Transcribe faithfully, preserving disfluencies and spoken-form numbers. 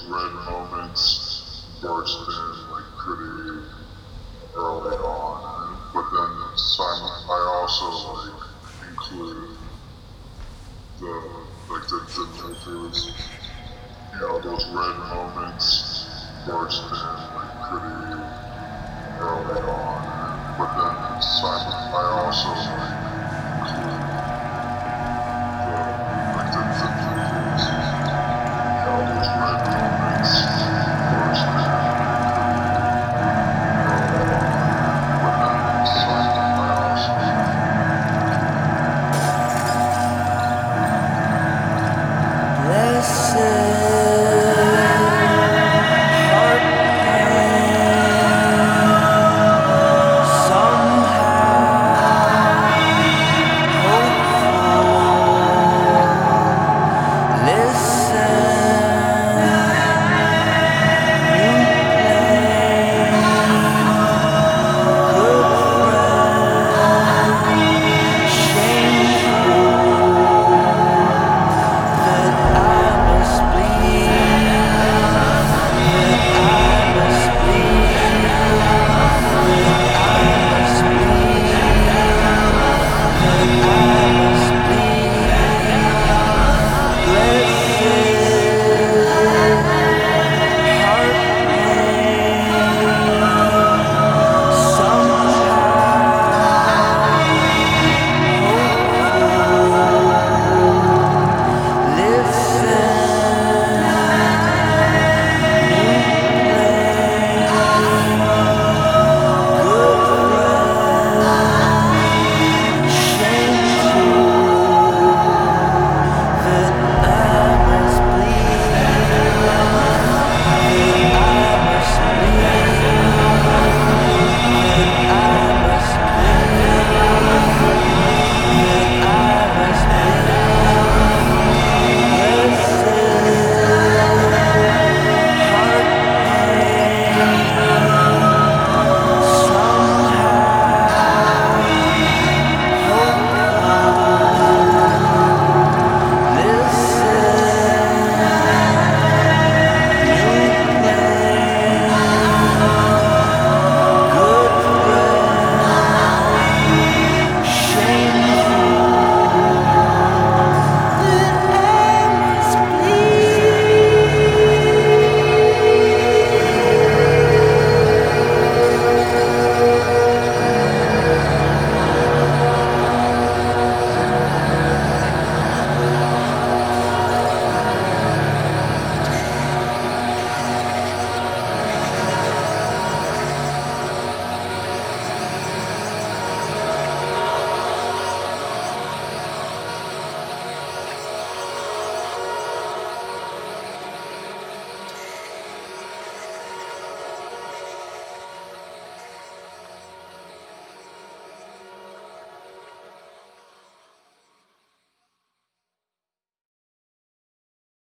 red moments burst in like pretty early on, and, but then some, I also like include the like the, the filters, you know, those red moments burst in like pretty early on, and, but then some, I also like